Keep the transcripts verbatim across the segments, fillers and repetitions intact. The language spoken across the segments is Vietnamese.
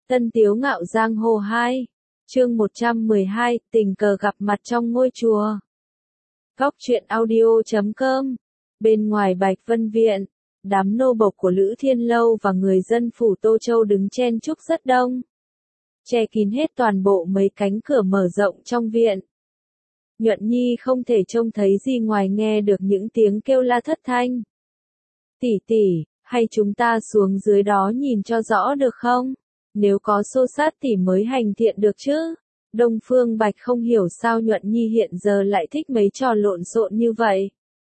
Tân Tiếu Ngạo Giang Hồ hai, chương một trăm mười hai, tình cờ gặp mặt trong ngôi chùa. Góc truyện audio chấm com. Bên ngoài Bạch Vân Viện, đám nô bộc của Lữ Thiên Lâu và người dân phủ Tô Châu đứng chen chúc rất đông, che kín hết toàn bộ mấy cánh cửa mở rộng trong viện. Nhuận Nhi không thể trông thấy gì ngoài nghe được những tiếng kêu la thất thanh. Tỷ tỷ, hay chúng ta xuống dưới đó nhìn cho rõ được không? Nếu có xô sát thì mới hành thiện được chứ. Đông Phương Bạch không hiểu sao Nhuận Nhi hiện giờ lại thích mấy trò lộn xộn như vậy.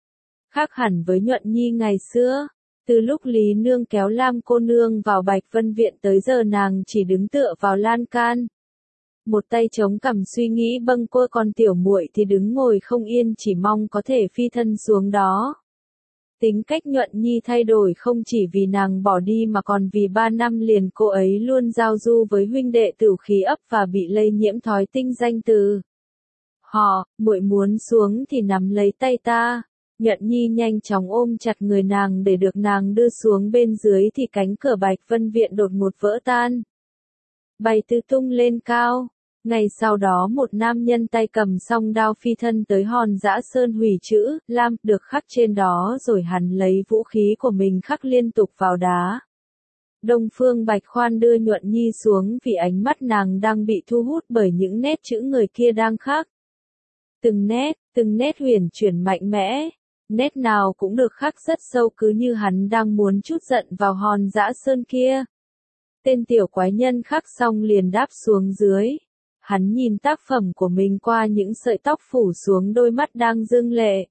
Khác hẳn với Nhuận Nhi ngày xưa, từ lúc Lý Nương kéo Lam cô nương vào Bạch Vân Viện tới giờ nàng chỉ đứng tựa vào lan can. Một tay chống cằm suy nghĩ bâng quơ, còn tiểu muội thì đứng ngồi không yên chỉ mong có thể phi thân xuống đó. Tính cách Nhuận Nhi thay đổi không chỉ vì nàng bỏ đi mà còn vì ba năm liền cô ấy luôn giao du với huynh đệ tửu khí ấp và bị lây nhiễm thói tinh danh từ họ. Muội muốn xuống thì nắm lấy tay ta. Nhuận Nhi nhanh chóng ôm chặt người nàng để được nàng đưa xuống bên dưới thì cánh cửa Bạch Vân Viện đột ngột vỡ tan, bay tứ tung lên cao. Ngày sau đó một nam nhân tay cầm song đao phi thân tới Hòn Dã Sơn hủy chữ Lam được khắc trên đó, rồi hắn lấy vũ khí của mình khắc liên tục vào đá. Đông Phương Bạch khoan đưa Nhuận Nhi xuống vì ánh mắt nàng đang bị thu hút bởi những nét chữ người kia đang khắc. Từng nét, từng nét huyền chuyển mạnh mẽ, nét nào cũng được khắc rất sâu, cứ như hắn đang muốn trút giận vào Hòn Dã Sơn kia. Tên tiểu quái nhân khắc xong liền đáp xuống dưới. Hắn nhìn tác phẩm của mình qua những sợi tóc phủ xuống đôi mắt đang rưng lệ.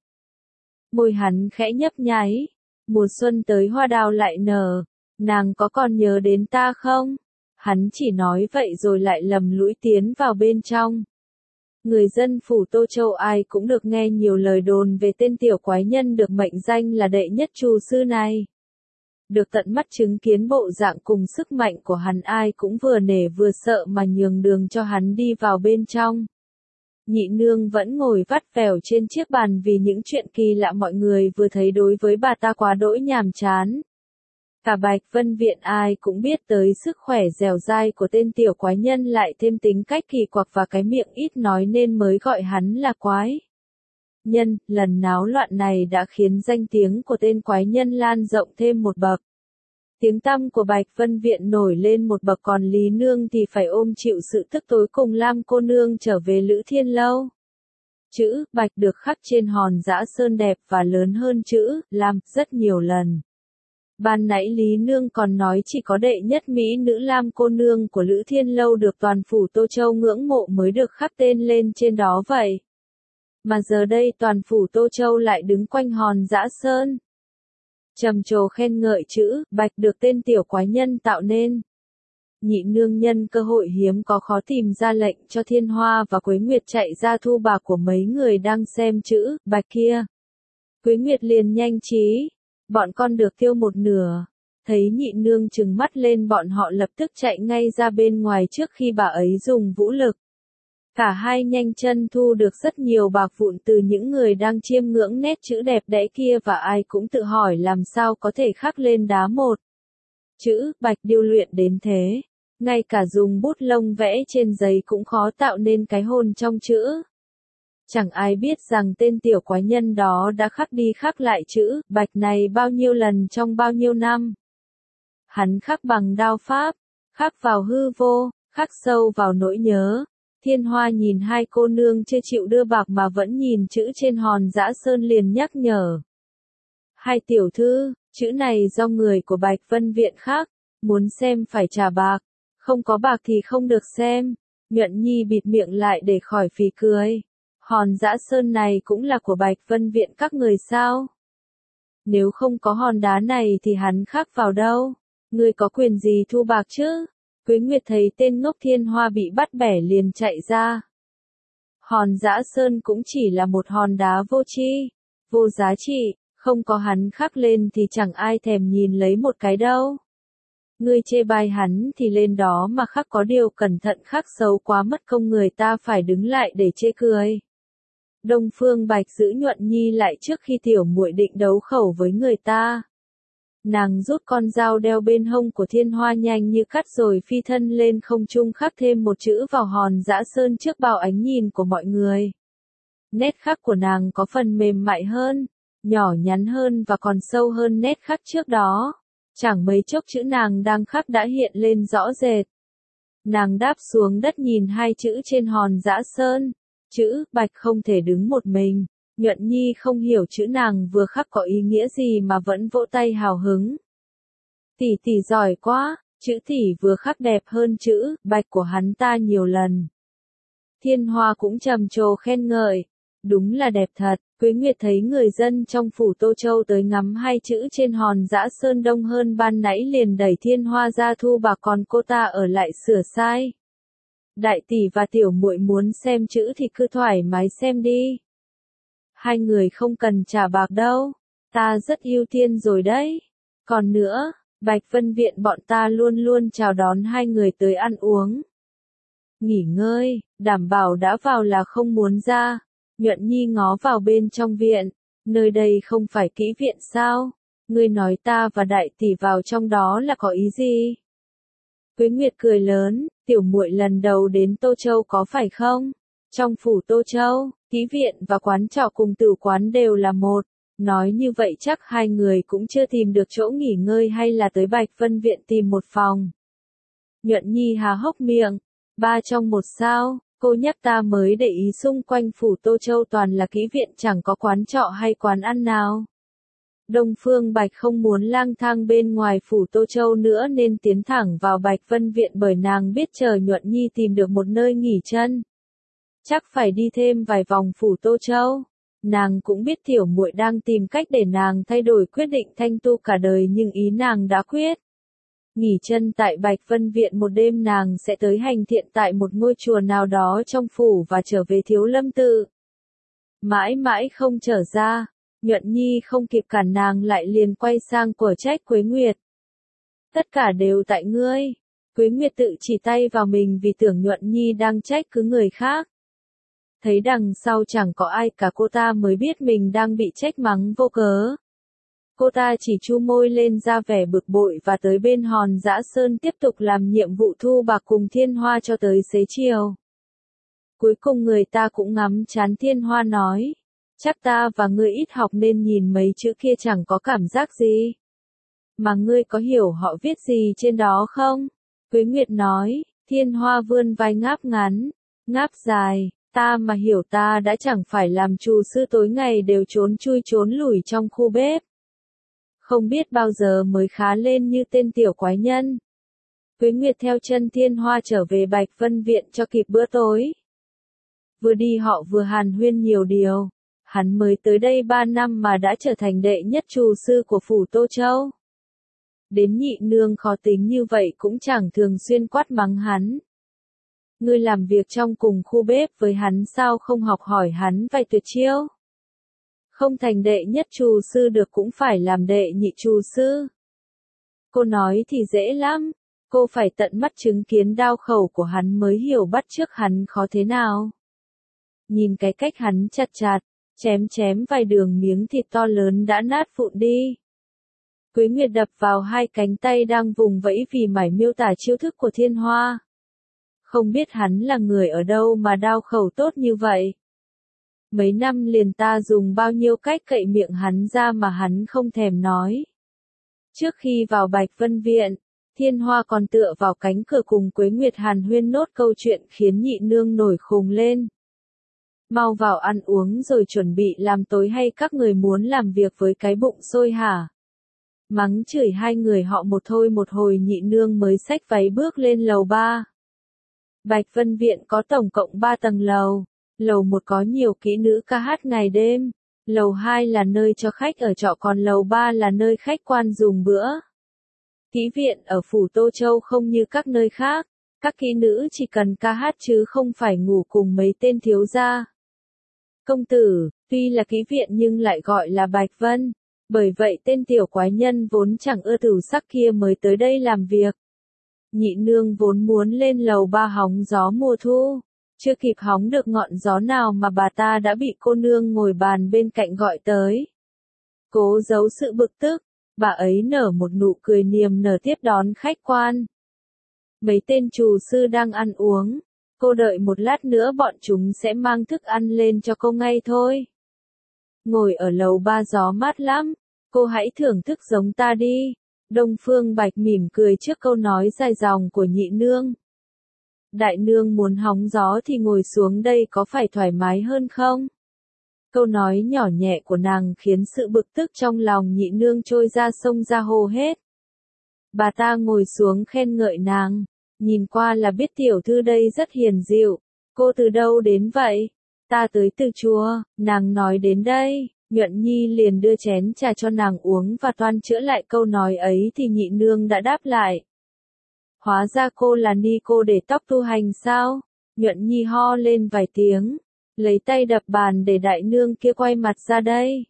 Môi hắn khẽ nhấp nháy. Mùa xuân tới hoa đào lại nở. Nàng có còn nhớ đến ta không? Hắn chỉ nói vậy rồi lại lầm lũi tiến vào bên trong. Người dân phủ Tô Châu ai cũng được nghe nhiều lời đồn về tên tiểu quái nhân được mệnh danh là đệ nhất trù sư này. Được tận mắt chứng kiến bộ dạng cùng sức mạnh của hắn, ai cũng vừa nể vừa sợ mà nhường đường cho hắn đi vào bên trong. Nhị nương vẫn ngồi vắt vẻo trên chiếc bàn vì những chuyện kỳ lạ mọi người vừa thấy đối với bà ta quá đỗi nhàm chán. Cả Bạch Vân Viện ai cũng biết tới sức khỏe dẻo dai của tên tiểu quái nhân, lại thêm tính cách kỳ quặc và cái miệng ít nói nên mới gọi hắn là quái nhân. Lần náo loạn này đã khiến danh tiếng của tên quái nhân lan rộng thêm một bậc. Tiếng tăm của Bạch Vân Viện nổi lên một bậc, còn Lý Nương thì phải ôm chịu sự tức tối cùng Lam cô nương trở về Lữ Thiên Lâu. Chữ Bạch được khắc trên Hòn Dã Sơn đẹp và lớn hơn chữ Lam rất nhiều lần. Ban nãy Lý Nương còn nói chỉ có đệ nhất mỹ nữ Lam cô nương của Lữ Thiên Lâu được toàn phủ Tô Châu ngưỡng mộ mới được khắc tên lên trên đó vậy. Mà giờ đây toàn phủ Tô Châu lại đứng quanh Hòn Dã Sơn, trầm trồ khen ngợi chữ Bạch được tên tiểu quái nhân tạo nên. Nhị nương nhân cơ hội hiếm có khó tìm ra lệnh cho Thiên Hoa và Quế Nguyệt chạy ra thu bạc của mấy người đang xem chữ Bạch kia. Quế Nguyệt liền nhanh trí, bọn con được tiêu một nửa. Thấy nhị nương trừng mắt lên, bọn họ lập tức chạy ngay ra bên ngoài trước khi bà ấy dùng vũ lực. Cả hai nhanh chân thu được rất nhiều bạc vụn từ những người đang chiêm ngưỡng nét chữ đẹp đẽ kia, và ai cũng tự hỏi làm sao có thể khắc lên đá một chữ Bạch điêu luyện đến thế. Ngay cả dùng bút lông vẽ trên giấy cũng khó tạo nên cái hồn trong chữ. Chẳng ai biết rằng tên tiểu quái nhân đó đã khắc đi khắc lại chữ Bạch này bao nhiêu lần trong bao nhiêu năm. Hắn khắc bằng đao pháp, khắc vào hư vô, khắc sâu vào nỗi nhớ. Thiên Hoa nhìn hai cô nương chưa chịu đưa bạc mà vẫn nhìn chữ trên Hòn Dã Sơn liền nhắc nhở. Hai tiểu thư, chữ này do người của Bạch Vân Viện khắc, muốn xem phải trả bạc, không có bạc thì không được xem. Nhuận Nhi bịt miệng lại để khỏi phì cười. Hòn Dã Sơn này cũng là của Bạch Vân Viện các người sao? Nếu không có hòn đá này thì hắn khắc vào đâu? Ngươi có quyền gì thu bạc chứ? Quế Nguyệt thấy tên ngốc Thiên Hoa bị bắt bẻ liền chạy ra. Hòn Dã Sơn cũng chỉ là một hòn đá vô tri, vô giá trị, không có hắn khắc lên thì chẳng ai thèm nhìn lấy một cái đâu. Ngươi chê bai hắn thì lên đó mà khắc, có điều cẩn thận khắc xấu quá mất công người ta phải đứng lại để chê cười. Đông Phương Bạch giữ Nhuận Nhi lại trước khi tiểu muội định đấu khẩu với người ta. Nàng rút con dao đeo bên hông của Thiên Hoa nhanh như cắt rồi phi thân lên không trung khắc thêm một chữ vào hòn dã sơn trước bao ánh nhìn của mọi người. Nét khắc của nàng có phần mềm mại hơn, nhỏ nhắn hơn và còn sâu hơn nét khắc trước đó. Chẳng mấy chốc chữ nàng đang khắc đã hiện lên rõ rệt. Nàng đáp xuống đất nhìn hai chữ trên hòn dã sơn. Chữ Bạch không thể đứng một mình. Nhuận Nhi không hiểu chữ nàng vừa khắc có ý nghĩa gì mà vẫn vỗ tay hào hứng. Tỷ tỷ giỏi quá, chữ tỷ vừa khắc đẹp hơn chữ Bạch của hắn ta nhiều lần. Thiên Hoa cũng trầm trồ khen ngợi. Đúng là đẹp thật. Quế Nguyệt thấy người dân trong phủ Tô Châu tới ngắm hai chữ trên hòn dã sơn đông hơn ban nãy liền đẩy Thiên Hoa ra thu bạc, còn cô ta ở lại sửa sai. Đại tỷ và tiểu muội muốn xem chữ thì cứ thoải mái xem đi. Hai người không cần trả bạc đâu, ta rất ưu tiên rồi đấy. Còn nữa, Bạch Vân Viện bọn ta luôn luôn chào đón hai người tới ăn uống. Nghỉ ngơi, đảm bảo đã vào là không muốn ra. Nhuận Nhi ngó vào bên trong viện, nơi đây không phải kỹ viện sao? Ngươi nói ta và đại tỷ vào trong đó là có ý gì? Quế Nguyệt cười lớn, tiểu muội lần đầu đến Tô Châu có phải không? Trong phủ Tô Châu, kỹ viện và quán trọ cùng tử quán đều là một. Nói như vậy chắc hai người cũng chưa tìm được chỗ nghỉ ngơi hay là tới Bạch Vân Viện tìm một phòng. Nhuận Nhi há hốc miệng, ba trong một sao? Cô nhắc ta mới để ý xung quanh phủ Tô Châu toàn là kỹ viện, chẳng có quán trọ hay quán ăn nào. Đông Phương Bạch không muốn lang thang bên ngoài phủ Tô Châu nữa nên tiến thẳng vào Bạch Vân Viện, bởi nàng biết chờ Nhuận Nhi tìm được một nơi nghỉ chân, chắc phải đi thêm vài vòng phủ Tô Châu. Nàng cũng biết tiểu muội đang tìm cách để nàng thay đổi quyết định thanh tu cả đời, nhưng ý nàng đã quyết. Nghỉ chân tại Bạch Vân Viện một đêm, nàng sẽ tới hành thiện tại một ngôi chùa nào đó trong phủ và trở về Thiếu Lâm Tự. Mãi mãi không trở ra, Nhuận Nhi không kịp cản nàng lại liền quay sang quở trách Quế Nguyệt. Tất cả đều tại ngươi. Quế Nguyệt tự chỉ tay vào mình vì tưởng Nhuận Nhi đang trách cứ người khác. Thấy đằng sau chẳng có ai cả, cô ta mới biết mình đang bị trách mắng vô cớ. Cô ta chỉ chu môi lên ra vẻ bực bội và tới bên hòn dã sơn tiếp tục làm nhiệm vụ thu bạc cùng Thiên Hoa cho tới xế chiều. Cuối cùng người ta cũng ngắm chán, Thiên Hoa nói, chắc ta và ngươi ít học nên nhìn mấy chữ kia chẳng có cảm giác gì. Mà ngươi có hiểu họ viết gì trên đó không? Quế Nguyệt nói. Thiên Hoa vươn vai ngáp ngắn, ngáp dài, ta mà hiểu ta đã chẳng phải làm trù sư tối ngày đều trốn chui trốn lủi trong khu bếp. Không biết bao giờ mới khá lên như tên tiểu quái nhân. Quế Nguyệt theo chân Thiên Hoa trở về Bạch Vân Viện cho kịp bữa tối. Vừa đi họ vừa hàn huyên nhiều điều. Hắn mới tới đây ba năm mà đã trở thành đệ nhất trù sư của phủ Tô Châu. Đến nhị nương khó tính như vậy cũng chẳng thường xuyên quát mắng hắn. Ngươi làm việc trong cùng khu bếp với hắn sao không học hỏi hắn vài tuyệt chiêu? Không thành đệ nhất trù sư được cũng phải làm đệ nhị trù sư. Cô nói thì dễ lắm, cô phải tận mắt chứng kiến đao khẩu của hắn mới hiểu bắt chước hắn khó thế nào. Nhìn cái cách hắn chặt chặt, chém chém vài đường miếng thịt to lớn đã nát vụn đi. Quế Nguyệt đập vào hai cánh tay đang vùng vẫy vì mải miêu tả chiêu thức của Thiên Hoa. Không biết hắn là người ở đâu mà đao khẩu tốt như vậy. Mấy năm liền ta dùng bao nhiêu cách cậy miệng hắn ra mà hắn không thèm nói. Trước khi vào Bạch Vân Viện, Thiên Hoa còn tựa vào cánh cửa cùng Quế Nguyệt hàn huyên nốt câu chuyện khiến nhị nương nổi khùng lên. Mau vào ăn uống rồi chuẩn bị làm tối hay các người muốn làm việc với cái bụng sôi hả? Mắng chửi hai người họ một thôi một hồi nhị nương mới xách váy bước lên lầu ba. Bạch Vân Viện có tổng cộng ba tầng lầu. Lầu một có nhiều kỹ nữ ca hát ngày đêm. Lầu hai là nơi cho khách ở trọ, còn lầu ba là nơi khách quan dùng bữa. Kỹ viện ở phủ Tô Châu không như các nơi khác. Các kỹ nữ chỉ cần ca hát chứ không phải ngủ cùng mấy tên thiếu gia. Công tử, tuy là kỹ viện nhưng lại gọi là Bạch Vân. Bởi vậy tên tiểu quái nhân vốn chẳng ưa tử sắc kia mới tới đây làm việc. Nhị nương vốn muốn lên lầu ba hóng gió mùa thu. Chưa kịp hóng được ngọn gió nào mà bà ta đã bị cô nương ngồi bàn bên cạnh gọi tới. Cố giấu sự bực tức, Bà ấy nở một nụ cười niềm nở tiếp đón khách quan. Mấy tên trù sư đang ăn uống. Cô đợi một lát nữa bọn chúng sẽ mang thức ăn lên cho cô ngay thôi. Ngồi ở lầu ba gió mát lắm. Cô hãy thưởng thức giống ta đi. Đông Phương Bạch mỉm cười trước câu nói dài dòng của nhị nương. Đại nương muốn hóng gió thì ngồi xuống đây có phải thoải mái hơn không? Câu nói nhỏ nhẹ của nàng khiến sự bực tức trong lòng nhị nương trôi ra sông ra hồ hết. Bà ta ngồi xuống khen ngợi nàng. Nhìn qua là biết tiểu thư đây rất hiền dịu. Cô từ đâu đến vậy? Ta tới từ chùa, nàng nói đến đây. Nhuận Nhi liền đưa chén trà cho nàng uống và toan chữa lại câu nói ấy thì nhị nương đã đáp lại. Hóa ra cô là ni cô để tóc tu hành sao? Nhuận Nhi ho lên vài tiếng, lấy tay đập bàn để đại nương kia quay mặt ra đây.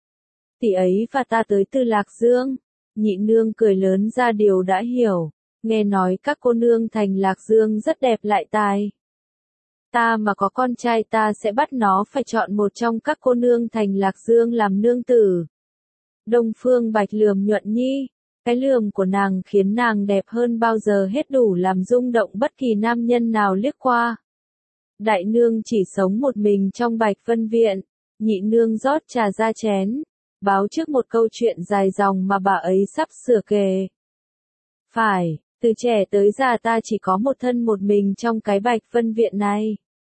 Tỷ ấy và ta tới từ Lạc Dương. Nhị nương cười lớn ra điều đã hiểu, nghe nói các cô nương thành Lạc Dương rất đẹp lại tài. Ta mà có con trai ta sẽ bắt nó phải chọn một trong các cô nương thành Lạc Dương làm nương tử. Đông Phương Bạch lườm Nhuận Nhi, cái lườm của nàng khiến nàng đẹp hơn bao giờ hết, đủ làm rung động bất kỳ nam nhân nào liếc qua. Đại nương chỉ sống một mình trong Bạch Vân Viện, nhị nương rót trà ra chén, báo trước một câu chuyện dài dòng mà bà ấy sắp sửa kể. Phải, từ trẻ tới già ta chỉ có một thân một mình trong cái Bạch Vân Viện này.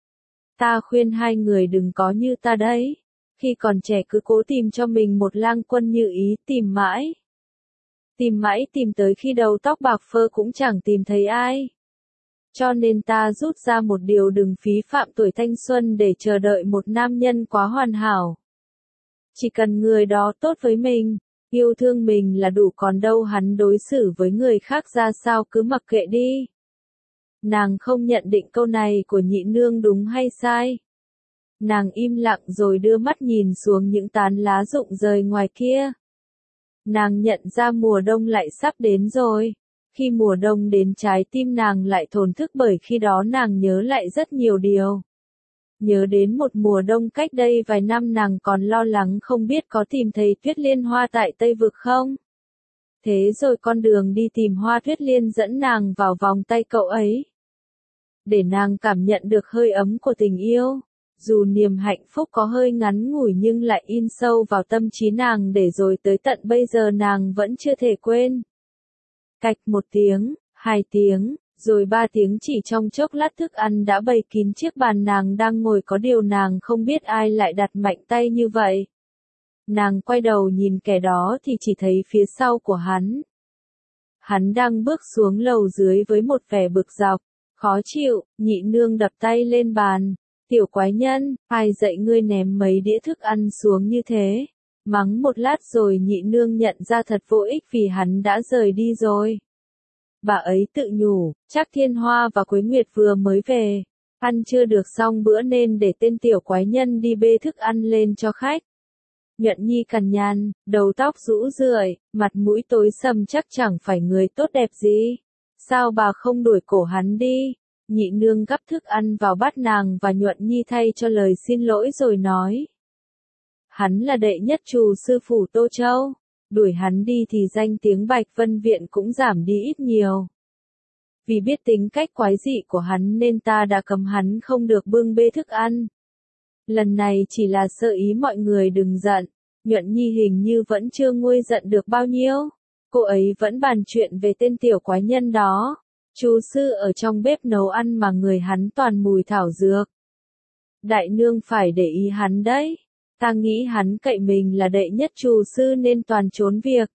Ta khuyên hai người đừng có như ta đấy. Khi còn trẻ cứ cố tìm cho mình một lang quân như ý, tìm mãi. Tìm mãi tìm tới khi đầu tóc bạc phơ cũng chẳng tìm thấy ai. Cho nên ta rút ra một điều, đừng phí phạm tuổi thanh xuân để chờ đợi một nam nhân quá hoàn hảo. Chỉ cần người đó tốt với mình, yêu thương mình là đủ, còn đâu hắn đối xử với người khác ra sao cứ mặc kệ đi. Nàng không nhận định câu này của nhị nương đúng hay sai. Nàng im lặng rồi đưa mắt nhìn xuống những tán lá rụng rời ngoài kia. Nàng nhận ra mùa đông lại sắp đến rồi. Khi mùa đông đến trái tim nàng lại thổn thức, bởi khi đó nàng nhớ lại rất nhiều điều. Nhớ đến một mùa đông cách đây vài năm nàng còn lo lắng không biết có tìm thấy tuyết liên hoa tại Tây Vực không. Thế rồi con đường đi tìm hoa tuyết liên dẫn nàng vào vòng tay cậu ấy. Để nàng cảm nhận được hơi ấm của tình yêu. Dù niềm hạnh phúc có hơi ngắn ngủi nhưng lại in sâu vào tâm trí nàng, để rồi tới tận bây giờ nàng vẫn chưa thể quên. Cạch một tiếng, hai tiếng, rồi ba tiếng, chỉ trong chốc lát thức ăn đã bày kín chiếc bàn nàng đang ngồi, có điều nàng không biết ai lại đặt mạnh tay như vậy. Nàng quay đầu nhìn kẻ đó thì chỉ thấy phía sau của hắn. Hắn đang bước xuống lầu dưới với một vẻ bực dọc, khó chịu. Nhị nương đập tay lên bàn. Tiểu quái nhân, ai dạy ngươi ném mấy đĩa thức ăn xuống như thế? Mắng một lát rồi nhị nương nhận ra thật vô ích vì hắn đã rời đi rồi. Bà ấy tự nhủ, chắc Thiên Hoa và Quế Nguyệt vừa mới về, ăn chưa được xong bữa nên để tên tiểu quái nhân đi bê thức ăn lên cho khách. Nhuận Nhi cằn nhằn, đầu tóc rũ rượi, mặt mũi tối sầm, chắc chẳng phải người tốt đẹp gì. Sao bà không đuổi cổ hắn đi? Nhị nương gắp thức ăn vào bát nàng và Nhuận Nhi thay cho lời xin lỗi rồi nói. Hắn là đệ nhất trù sư phủ Tô Châu. Đuổi hắn đi thì danh tiếng Bạch Vân Viện cũng giảm đi ít nhiều. Vì biết tính cách quái dị của hắn nên ta đã cấm hắn không được bưng bê thức ăn. Lần này chỉ là sơ ý, mọi người đừng giận. Nhuận Nhi hình như vẫn chưa nguôi giận được bao nhiêu. Cô ấy vẫn bàn chuyện về tên tiểu quái nhân đó. Chú sư ở trong bếp nấu ăn mà người hắn toàn mùi thảo dược. Đại nương phải để ý hắn đấy. Ta nghĩ hắn cậy mình là đệ nhất trù sư nên toàn trốn việc.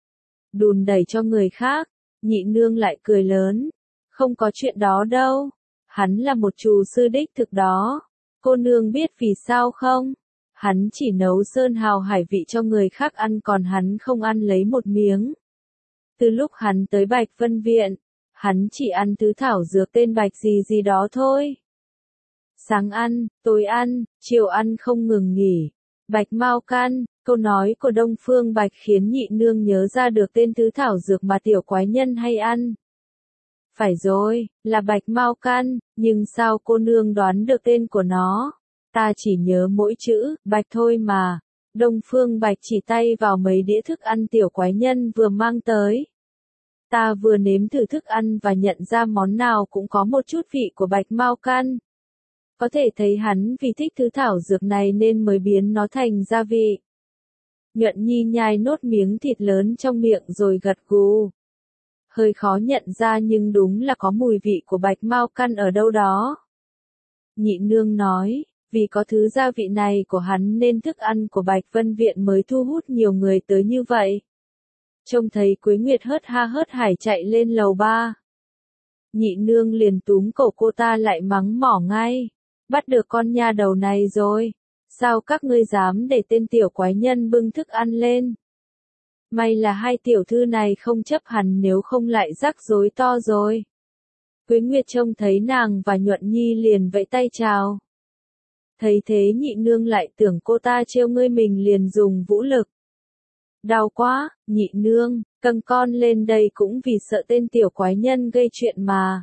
Đùn đẩy cho người khác. Nhị nương lại cười lớn. Không có chuyện đó đâu. Hắn là một trù sư đích thực đó. Cô nương biết vì sao không? Hắn chỉ nấu sơn hào hải vị cho người khác ăn, còn hắn không ăn lấy một miếng. Từ lúc hắn tới Bạch Vân Viện, hắn chỉ ăn thứ thảo dược tên bạch gì gì đó thôi. Sáng ăn, tối ăn, chiều ăn không ngừng nghỉ. Bạch Mao Can, câu nói của Đông Phương Bạch khiến nhị nương nhớ ra được tên thứ thảo dược mà tiểu quái nhân hay ăn. Phải rồi, là Bạch Mao Can, nhưng sao cô nương đoán được tên của nó? Ta chỉ nhớ mỗi chữ, Bạch thôi mà. Đông Phương Bạch chỉ tay vào mấy đĩa thức ăn tiểu quái nhân vừa mang tới. Ta vừa nếm thử thức ăn và nhận ra món nào cũng có một chút vị của bạch mao căn. Có thể thấy hắn vì thích thứ thảo dược này nên mới biến nó thành gia vị. Nhuận Nhi nhai nốt miếng thịt lớn trong miệng rồi gật gù. Hơi khó nhận ra nhưng đúng là có mùi vị của bạch mao căn ở đâu đó. Nhị nương nói, vì có thứ gia vị này của hắn nên thức ăn của Bạch Vân Viện mới thu hút nhiều người tới như vậy. Trông thấy Quế Nguyệt hớt ha hớt hải chạy lên lầu ba. Nhị nương liền túm cổ cô ta lại mắng mỏ ngay. Bắt được con nha đầu này rồi. Sao các ngươi dám để tên tiểu quái nhân bưng thức ăn lên? May là hai tiểu thư này không chấp hẳn nếu không lại rắc rối to rồi. Quế Nguyệt trông thấy nàng và Nhuận Nhi liền vẫy tay chào. Thấy thế nhị nương lại tưởng cô ta trêu ngươi mình liền dùng vũ lực. Đau quá, nhị nương, cầm con lên đây cũng vì sợ tên tiểu quái nhân gây chuyện mà.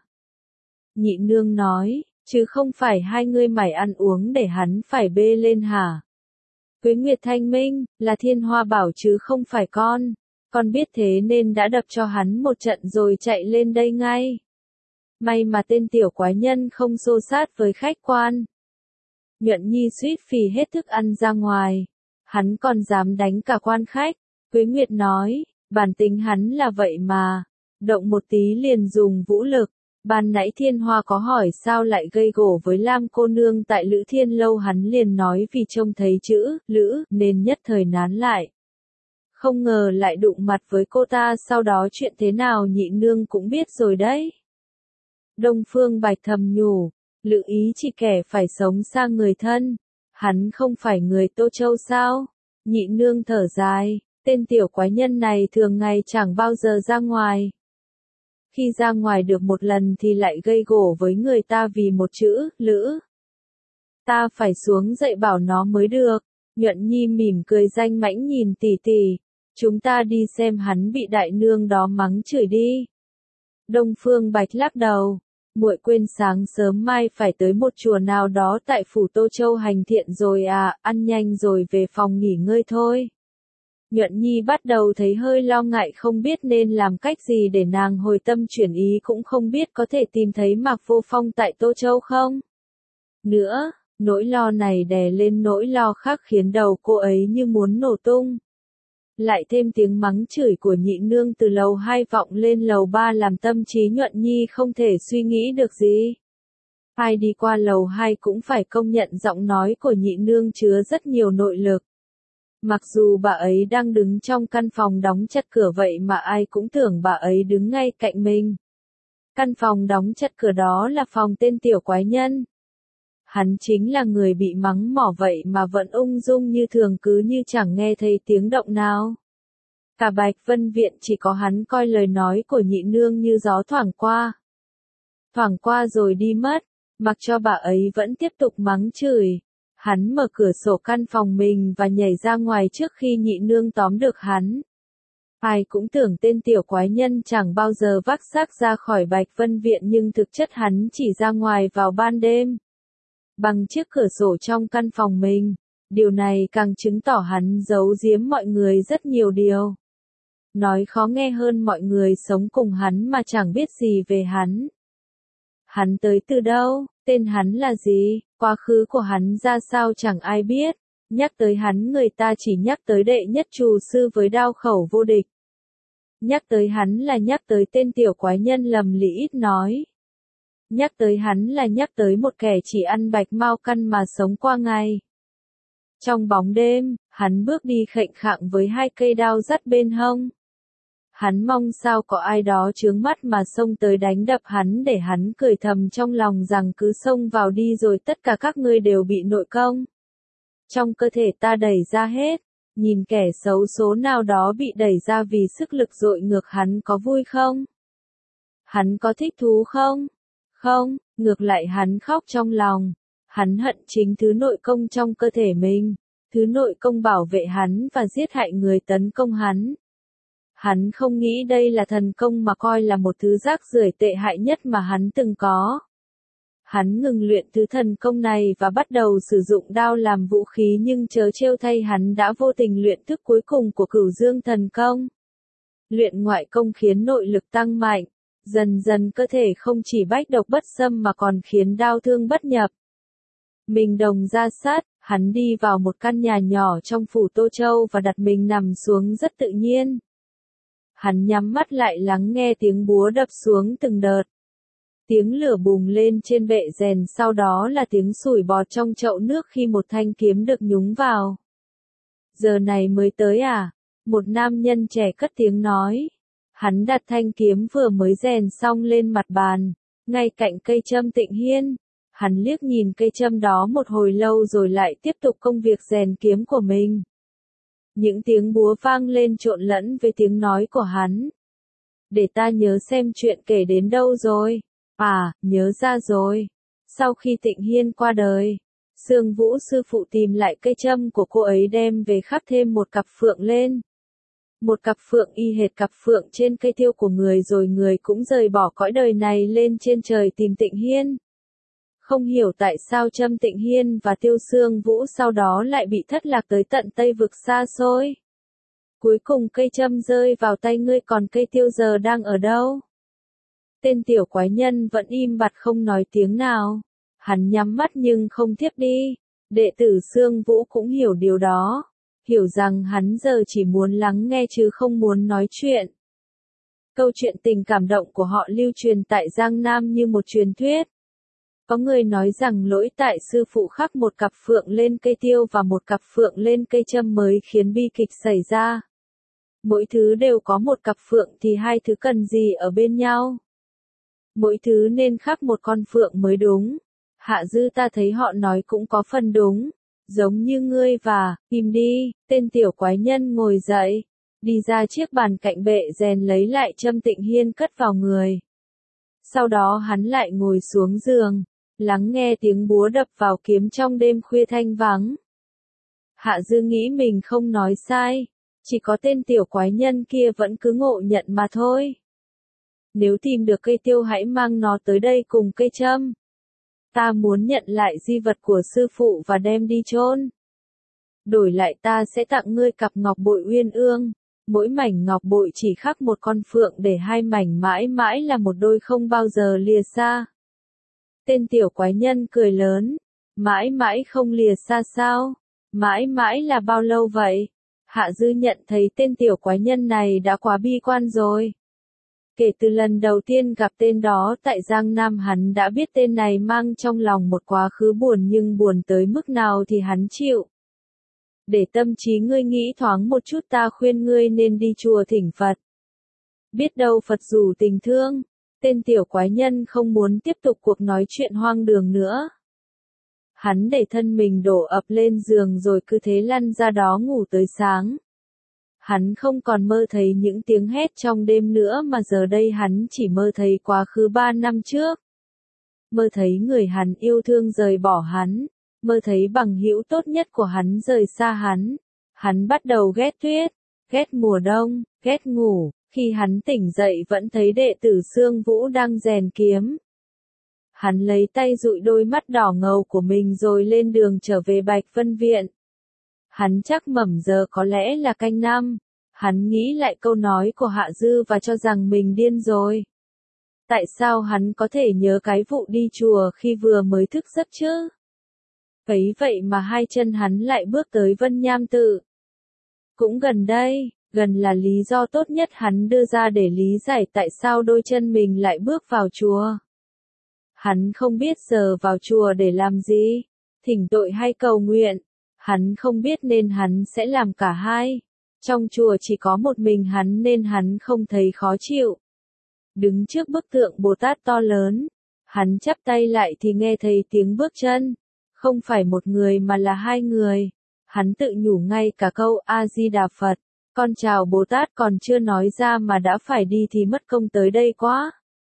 Nhị nương nói, chứ không phải hai ngươi mải ăn uống để hắn phải bê lên hả? Quế Nguyệt thanh minh, là Thiên Hoa Bảo chứ không phải con. Con biết thế nên đã đập cho hắn một trận rồi chạy lên đây ngay. May mà tên tiểu quái nhân không xô sát với khách quan. Nhuận Nhi suýt phì hết thức ăn ra ngoài. Hắn còn dám đánh cả quan khách. Quế Nguyệt nói, bản tính hắn là vậy mà. Động một tí liền dùng vũ lực. Ban nãy Thiên Hoa có hỏi sao lại gây gổ với Lam cô nương tại Lữ Thiên Lâu, hắn liền nói vì trông thấy chữ Lữ nên nhất thời nán lại. Không ngờ lại đụng mặt với cô ta, sau đó chuyện thế nào nhị nương cũng biết rồi đấy. Đông Phương Bạch thầm nhủ, Lữ Ý chỉ kẻ phải sống xa người thân, hắn không phải người Tô Châu sao? Nhị nương thở dài, tên tiểu quái nhân này thường ngày chẳng bao giờ ra ngoài. Khi ra ngoài được một lần thì lại gây gổ với người ta vì một chữ Lữ. Ta phải xuống dậy bảo nó mới được. Nhuận Nhi mỉm cười danh mãnh nhìn tỷ tỷ. Chúng ta đi xem hắn bị đại nương đó mắng chửi đi. Đông Phương Bạch lắc đầu. Muội quên sáng sớm mai phải tới một chùa nào đó tại phủ Tô Châu hành thiện rồi à, ăn nhanh rồi về phòng nghỉ ngơi thôi. Nhuận Nhi bắt đầu thấy hơi lo ngại, không biết nên làm cách gì để nàng hồi tâm chuyển ý, cũng không biết có thể tìm thấy Mạc Vô Phong tại Tô Châu không. Nữa, nỗi lo này đè lên nỗi lo khác khiến đầu cô ấy như muốn nổ tung. Lại thêm tiếng mắng chửi của nhị nương từ lầu hai vọng lên lầu ba làm tâm trí Nhuận Nhi không thể suy nghĩ được gì. Ai đi qua lầu hai cũng phải công nhận giọng nói của nhị nương chứa rất nhiều nội lực. Mặc dù bà ấy đang đứng trong căn phòng đóng chặt cửa vậy mà ai cũng tưởng bà ấy đứng ngay cạnh mình. Căn phòng đóng chặt cửa đó là phòng tên tiểu quái nhân. Hắn chính là người bị mắng mỏ vậy mà vẫn ung dung như thường, cứ như chẳng nghe thấy tiếng động nào. Cả Bạch Vân Viện chỉ có hắn coi lời nói của nhị nương như gió thoảng qua. Thoảng qua rồi đi mất, mặc cho bà ấy vẫn tiếp tục mắng chửi. Hắn mở cửa sổ căn phòng mình và nhảy ra ngoài trước khi nhị nương tóm được hắn. Ai cũng tưởng tên tiểu quái nhân chẳng bao giờ vác xác ra khỏi Bạch Vân Viện, nhưng thực chất hắn chỉ ra ngoài vào ban đêm. Bằng chiếc cửa sổ trong căn phòng mình, điều này càng chứng tỏ hắn giấu giếm mọi người rất nhiều điều. Nói khó nghe hơn, mọi người sống cùng hắn mà chẳng biết gì về hắn. Hắn tới từ đâu, tên hắn là gì, quá khứ của hắn ra sao chẳng ai biết. Nhắc tới hắn người ta chỉ nhắc tới đệ nhất trù sư với đao khẩu vô địch. Nhắc tới hắn là nhắc tới tên tiểu quái nhân lầm lĩ ít nói. Nhắc tới hắn là nhắc tới một kẻ chỉ ăn bạch mao căn mà sống qua ngày. Trong bóng đêm, hắn bước đi khệnh khạng với hai cây đao dắt bên hông. Hắn mong sao có ai đó chướng mắt mà xông tới đánh đập hắn, để hắn cười thầm trong lòng rằng cứ xông vào đi rồi tất cả các ngươi đều bị nội công trong cơ thể ta đẩy ra hết. Nhìn kẻ xấu số nào đó bị đẩy ra vì sức lực dội ngược, hắn có vui không? Hắn có thích thú không? Không, ngược lại hắn khóc trong lòng. Hắn hận chính thứ nội công trong cơ thể mình, thứ nội công bảo vệ hắn và giết hại người tấn công hắn. Hắn không nghĩ đây là thần công mà coi là một thứ rác rưởi tệ hại nhất mà hắn từng có. Hắn ngừng luyện thứ thần công này và bắt đầu sử dụng đao làm vũ khí, nhưng chớ trêu thay, hắn đã vô tình luyện thức cuối cùng của Cửu Dương thần công. Luyện ngoại công khiến nội lực tăng mạnh, dần dần cơ thể không chỉ bách độc bất xâm mà còn khiến đao thương bất nhập. Mình đồng ra sát, hắn đi vào một căn nhà nhỏ trong phủ Tô Châu và đặt mình nằm xuống rất tự nhiên. Hắn nhắm mắt lại lắng nghe tiếng búa đập xuống từng đợt. Tiếng lửa bùng lên trên bệ rèn, sau đó là tiếng sủi bọt trong chậu nước khi một thanh kiếm được nhúng vào. Giờ này mới tới à? Một nam nhân trẻ cất tiếng nói. Hắn đặt thanh kiếm vừa mới rèn xong lên mặt bàn, ngay cạnh cây châm Tịnh Hiên. Hắn liếc nhìn cây châm đó một hồi lâu rồi lại tiếp tục công việc rèn kiếm của mình. Những tiếng búa vang lên trộn lẫn với tiếng nói của hắn. Để ta nhớ xem chuyện kể đến đâu rồi. À, nhớ ra rồi. Sau khi Tịnh Hiên qua đời, Sương Vũ sư phụ tìm lại cây châm của cô ấy, đem về khắc thêm một cặp phượng lên. Một cặp phượng y hệt cặp phượng trên cây tiêu của người, rồi người cũng rời bỏ cõi đời này lên trên trời tìm Tịnh Hiên. Không hiểu tại sao châm Tịnh Hiên và tiêu Sương Vũ sau đó lại bị thất lạc tới tận Tây vực xa xôi. Cuối cùng cây châm rơi vào tay ngươi, còn cây tiêu giờ đang ở đâu? Tên tiểu quái nhân vẫn im bặt không nói tiếng nào. Hắn nhắm mắt nhưng không thiếp đi. Đệ tử Sương Vũ cũng hiểu điều đó. Hiểu rằng hắn giờ chỉ muốn lắng nghe chứ không muốn nói chuyện. Câu chuyện tình cảm động của họ lưu truyền tại Giang Nam như một truyền thuyết. Có người nói rằng lỗi tại sư phụ khắc một cặp phượng lên cây tiêu và một cặp phượng lên cây châm mới khiến bi kịch xảy ra. Mỗi thứ đều có một cặp phượng thì hai thứ cần gì ở bên nhau? Mỗi thứ nên khắc một con phượng mới đúng. Hạ Dư, ta thấy họ nói cũng có phần đúng. Giống như ngươi và, im đi, tên tiểu quái nhân ngồi dậy. Đi ra chiếc bàn cạnh bệ rèn lấy lại châm Tịnh Hiên cất vào người. Sau đó hắn lại ngồi xuống giường, lắng nghe tiếng búa đập vào kiếm trong đêm khuya thanh vắng. Hạ Dư nghĩ mình không nói sai, chỉ có tên tiểu quái nhân kia vẫn cứ ngộ nhận mà thôi. Nếu tìm được cây tiêu hãy mang nó tới đây cùng cây châm. Ta muốn nhận lại di vật của sư phụ và đem đi chôn. Đổi lại ta sẽ tặng ngươi cặp ngọc bội uyên ương. Mỗi mảnh ngọc bội chỉ khắc một con phượng, để hai mảnh mãi mãi là một đôi không bao giờ lìa xa. Tên tiểu quái nhân cười lớn. Mãi mãi không lìa xa sao? Mãi mãi là bao lâu vậy? Hạ Dư nhận thấy tên tiểu quái nhân này đã quá bi quan rồi. Kể từ lần đầu tiên gặp tên đó tại Giang Nam, hắn đã biết tên này mang trong lòng một quá khứ buồn, nhưng buồn tới mức nào thì hắn chịu. Để tâm trí ngươi nghĩ thoáng một chút, ta khuyên ngươi nên đi chùa thỉnh Phật. Biết đâu Phật rủ tình thương. Tên tiểu quái nhân không muốn tiếp tục cuộc nói chuyện hoang đường nữa. Hắn để thân mình đổ ập lên giường rồi cứ thế lăn ra đó ngủ tới sáng. Hắn không còn mơ thấy những tiếng hét trong đêm nữa, mà giờ đây hắn chỉ mơ thấy quá khứ ba năm trước. Mơ thấy người hắn yêu thương rời bỏ hắn, mơ thấy bằng hữu tốt nhất của hắn rời xa hắn. Hắn bắt đầu ghét tuyết, ghét mùa đông, ghét ngủ. Khi hắn tỉnh dậy vẫn thấy đệ tử Sương Vũ đang rèn kiếm. Hắn lấy tay dụi đôi mắt đỏ ngầu của mình rồi lên đường trở về Bạch Vân Viện. Hắn chắc mẩm giờ có lẽ là canh năm. Hắn nghĩ lại câu nói của Hạ Dư và cho rằng mình điên rồi. Tại sao hắn có thể nhớ cái vụ đi chùa khi vừa mới thức giấc chứ? Ấy vậy mà hai chân hắn lại bước tới Vân Nham Tự. Cũng gần đây, gần là lý do tốt nhất hắn đưa ra để lý giải tại sao đôi chân mình lại bước vào chùa. Hắn không biết giờ vào chùa để làm gì, thỉnh tội hay cầu nguyện. Hắn không biết nên hắn sẽ làm cả hai. Trong chùa chỉ có một mình hắn nên hắn không thấy khó chịu. Đứng trước bức tượng Bồ Tát to lớn, hắn chắp tay lại thì nghe thấy tiếng bước chân. Không phải một người mà là hai người. Hắn tự nhủ ngay cả câu A-di-đà Phật. Con chào Bồ Tát còn chưa nói ra mà đã phải đi thì mất công tới đây quá.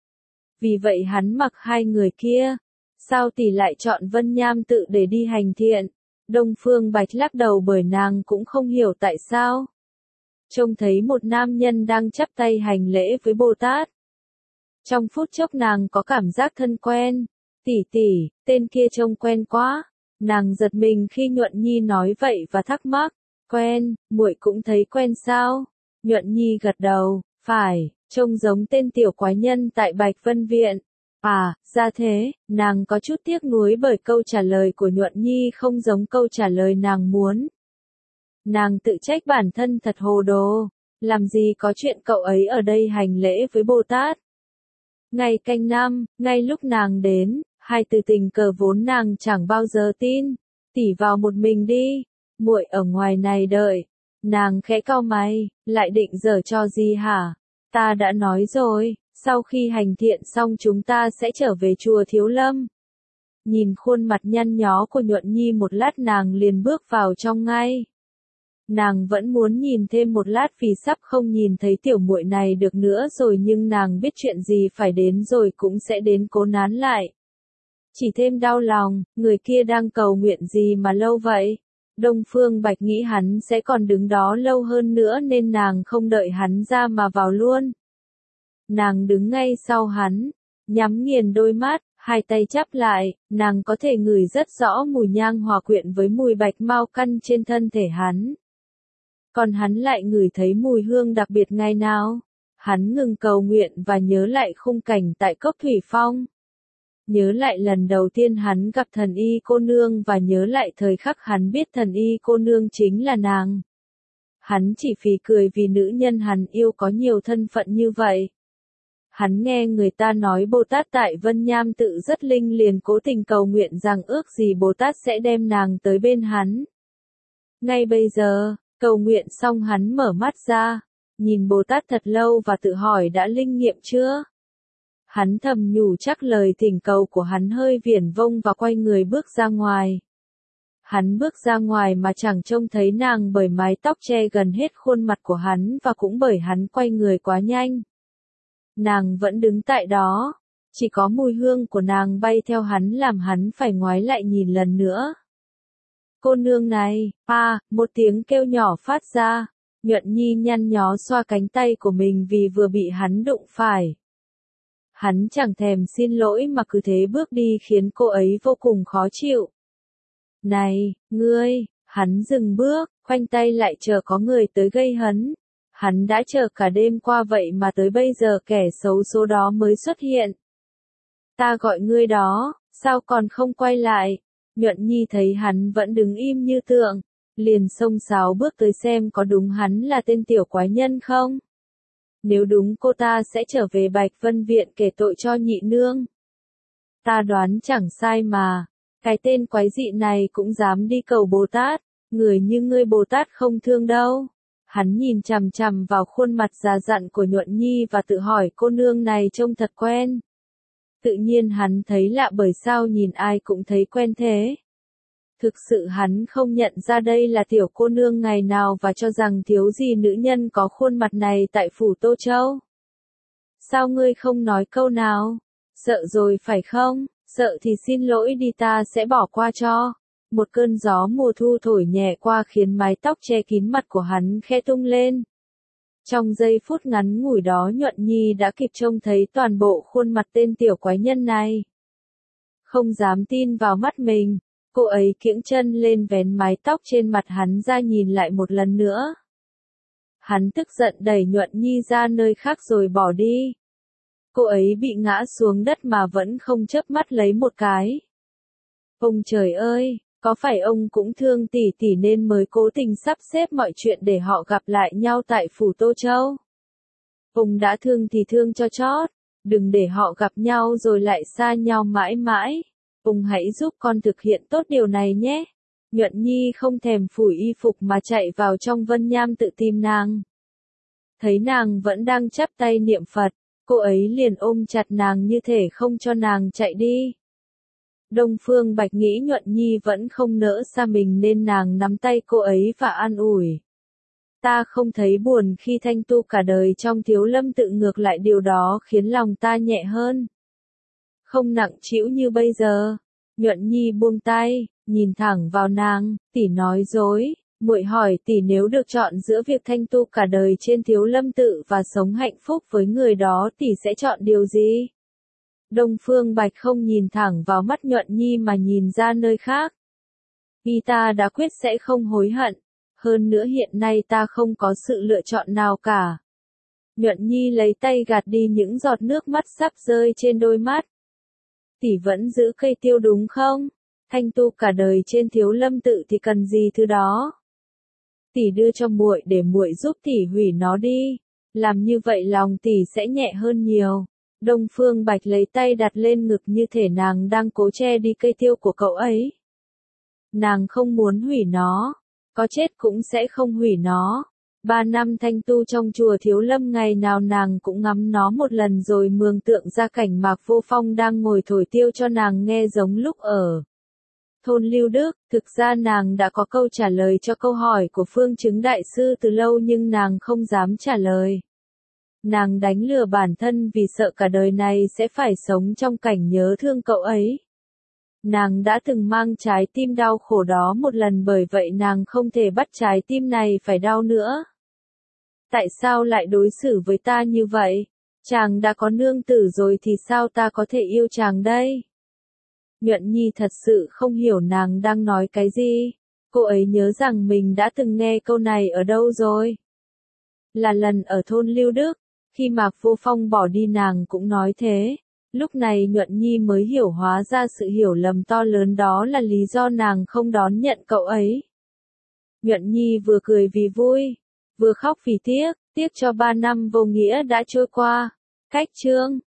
Vì vậy hắn mặc hai người kia. Sao tỷ lại chọn Vân Nham Tự để đi hành thiện? Đông Phương Bạch lắc đầu bởi nàng cũng không hiểu tại sao. Trông thấy một nam nhân đang chắp tay hành lễ với Bồ Tát. Trong phút chốc nàng có cảm giác thân quen. Tỷ tỷ, tên kia trông quen quá. Nàng giật mình khi Nhuận Nhi nói vậy và thắc mắc, quen, muội cũng thấy quen sao? Nhuận Nhi gật đầu, phải, trông giống tên tiểu quái nhân tại Bạch Vân Viện. À, ra thế, nàng có chút tiếc nuối bởi câu trả lời của Nhuận Nhi không giống câu trả lời nàng muốn. Nàng tự trách bản thân thật hồ đồ, làm gì có chuyện cậu ấy ở đây hành lễ với Bồ Tát. Ngày canh năm, ngay lúc nàng đến, hai từ tình cờ vốn nàng chẳng bao giờ tin, tỷ vào một mình đi, muội ở ngoài này đợi. Nàng khẽ cau mày, lại định giở trò gì hả? Ta đã nói rồi, sau khi hành thiện xong chúng ta sẽ trở về chùa Thiếu Lâm. Nhìn khuôn mặt nhăn nhó của Nhuận Nhi một lát nàng liền bước vào trong ngay. Nàng vẫn muốn nhìn thêm một lát vì sắp không nhìn thấy tiểu muội này được nữa rồi, nhưng nàng biết chuyện gì phải đến rồi cũng sẽ đến, cố nán lại. Chỉ thêm đau lòng, người kia đang cầu nguyện gì mà lâu vậy? Đông Phương Bạch nghĩ hắn sẽ còn đứng đó lâu hơn nữa nên nàng không đợi hắn ra mà vào luôn. Nàng đứng ngay sau hắn, nhắm nghiền đôi mắt, hai tay chắp lại, nàng có thể ngửi rất rõ mùi nhang hòa quyện với mùi bạch mao căn trên thân thể hắn. Còn hắn lại ngửi thấy mùi hương đặc biệt ngày nào. Hắn ngừng cầu nguyện và nhớ lại khung cảnh tại Cốc Thủy Phong. Nhớ lại lần đầu tiên hắn gặp thần y cô nương và nhớ lại thời khắc hắn biết thần y cô nương chính là nàng. Hắn chỉ phì cười vì nữ nhân hắn yêu có nhiều thân phận như vậy. Hắn nghe người ta nói Bồ Tát tại Vân Nham tự rất linh, liền cố tình cầu nguyện rằng ước gì Bồ Tát sẽ đem nàng tới bên hắn. Ngay bây giờ, cầu nguyện xong hắn mở mắt ra, nhìn Bồ Tát thật lâu và tự hỏi đã linh nghiệm chưa? Hắn thầm nhủ chắc lời thỉnh cầu của hắn hơi viển vông và quay người bước ra ngoài. Hắn bước ra ngoài mà chẳng trông thấy nàng bởi mái tóc che gần hết khuôn mặt của hắn và cũng bởi hắn quay người quá nhanh. Nàng vẫn đứng tại đó, chỉ có mùi hương của nàng bay theo hắn làm hắn phải ngoái lại nhìn lần nữa. Cô nương này, à, một tiếng kêu nhỏ phát ra, Nhuận Nhi nhăn nhó xoa cánh tay của mình vì vừa bị hắn đụng phải. Hắn chẳng thèm xin lỗi mà cứ thế bước đi khiến cô ấy vô cùng khó chịu. Này, ngươi, hắn dừng bước, khoanh tay lại chờ có người tới gây hấn. Hắn đã chờ cả đêm qua vậy mà tới bây giờ kẻ xấu số đó mới xuất hiện. Ta gọi ngươi đó, sao còn không quay lại? Nhuận Nhi thấy hắn vẫn đứng im như tượng, liền xông xáo bước tới xem có đúng hắn là tên tiểu quái nhân không? Nếu đúng cô ta sẽ trở về Bạch Vân Viện kể tội cho nhị nương. Ta đoán chẳng sai mà, cái tên quái dị này cũng dám đi cầu Bồ Tát, người như ngươi Bồ Tát không thương đâu. Hắn nhìn chằm chằm vào khuôn mặt già dặn của Nhuận Nhi và tự hỏi cô nương này trông thật quen. Tự nhiên hắn thấy lạ bởi sao nhìn ai cũng thấy quen thế. Thực sự hắn không nhận ra đây là tiểu cô nương ngày nào và cho rằng thiếu gì nữ nhân có khuôn mặt này tại phủ Tô Châu. Sao ngươi không nói câu nào? Sợ rồi phải không? Sợ thì xin lỗi đi, ta sẽ bỏ qua cho. Một cơn gió mùa thu thổi nhẹ qua khiến mái tóc che kín mặt của hắn khẽ tung lên. Trong giây phút ngắn ngủi đó Nhuận Nhi đã kịp trông thấy toàn bộ khuôn mặt tên tiểu quái nhân này. Không dám tin vào mắt mình, cô ấy kiễng chân lên vén mái tóc trên mặt hắn ra nhìn lại một lần nữa. Hắn tức giận đẩy Nhuận Nhi ra nơi khác rồi bỏ đi. Cô ấy bị ngã xuống đất mà vẫn không chớp mắt lấy một cái. Ông trời ơi, có phải ông cũng thương tỷ tỷ nên mới cố tình sắp xếp mọi chuyện để họ gặp lại nhau tại phủ Tô Châu? Ông đã thương thì thương cho chót, đừng để họ gặp nhau rồi lại xa nhau mãi mãi. Ông hãy giúp con thực hiện tốt điều này nhé. Nhuận Nhi không thèm phủi y phục mà chạy vào trong Vân Nham tự tìm nàng. Thấy nàng vẫn đang chắp tay niệm Phật, cô ấy liền ôm chặt nàng như thể không cho nàng chạy đi. Đông Phương Bạch nghĩ Nhuận Nhi vẫn không nỡ xa mình nên nàng nắm tay cô ấy và an ủi. Ta không thấy buồn khi thanh tu cả đời trong Thiếu Lâm tự, ngược lại điều đó khiến lòng ta nhẹ hơn. Không nặng trĩu như bây giờ. Nhuận Nhi buông tay, nhìn thẳng vào nàng, tỷ nói dối, muội hỏi tỷ nếu được chọn giữa việc thanh tu cả đời trên Thiếu Lâm tự và sống hạnh phúc với người đó tỷ sẽ chọn điều gì? Đông Phương Bạch không nhìn thẳng vào mắt Nhuận Nhi mà nhìn ra nơi khác. Y ta đã quyết sẽ không hối hận, hơn nữa hiện nay ta không có sự lựa chọn nào cả. Nhuận Nhi lấy tay gạt đi những giọt nước mắt sắp rơi trên đôi mắt. Tỷ vẫn giữ cây tiêu đúng không? Thanh tu cả đời trên Thiếu Lâm tự thì cần gì thứ đó? Tỷ đưa cho muội để muội giúp tỷ hủy nó đi, làm như vậy lòng tỷ sẽ nhẹ hơn nhiều. Đông Phương Bạch lấy tay đặt lên ngực như thể nàng đang cố che đi cây tiêu của cậu ấy. Nàng không muốn hủy nó, có chết cũng sẽ không hủy nó. Ba năm thanh tu trong chùa Thiếu Lâm ngày nào nàng cũng ngắm nó một lần rồi mường tượng ra cảnh Mạc Vô Phong đang ngồi thổi tiêu cho nàng nghe giống lúc ở thôn Lưu Đức. Thực ra nàng đã có câu trả lời cho câu hỏi của Phương Chứng Đại Sư từ lâu nhưng nàng không dám trả lời. Nàng đánh lừa bản thân vì sợ cả đời này sẽ phải sống trong cảnh nhớ thương cậu ấy. Nàng đã từng mang trái tim đau khổ đó một lần bởi vậy nàng không thể bắt trái tim này phải đau nữa. Tại sao lại đối xử với ta như vậy? Chàng đã có nương tử rồi thì sao ta có thể yêu chàng đây? Nhuận Nhi thật sự không hiểu nàng đang nói cái gì. Cô ấy nhớ rằng mình đã từng nghe câu này ở đâu rồi. Là lần ở thôn Lưu Đức, khi Mạc Vô Phong bỏ đi nàng cũng nói thế. Lúc này Nhuận Nhi mới hiểu hóa ra sự hiểu lầm to lớn đó là lý do nàng không đón nhận cậu ấy. Nhuận Nhi vừa cười vì vui, vừa khóc vì tiếc, tiếc cho ba năm vô nghĩa đã trôi qua. Cách chương